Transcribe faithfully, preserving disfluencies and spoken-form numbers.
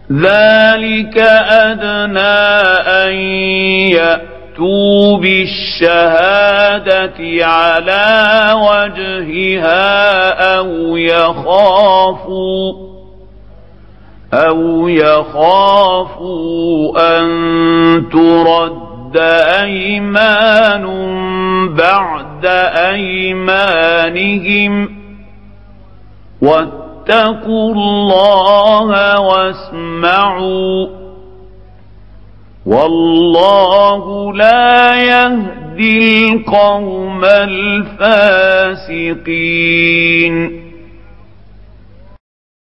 ذلك أدنى أن يأتوا بالشهادة على وجهها أو يخافوا أو يخافوا أن ترد أيمان بعد أيمانهم واتقوا الله واسمعوا والله لا يهدي القوم الفاسقين.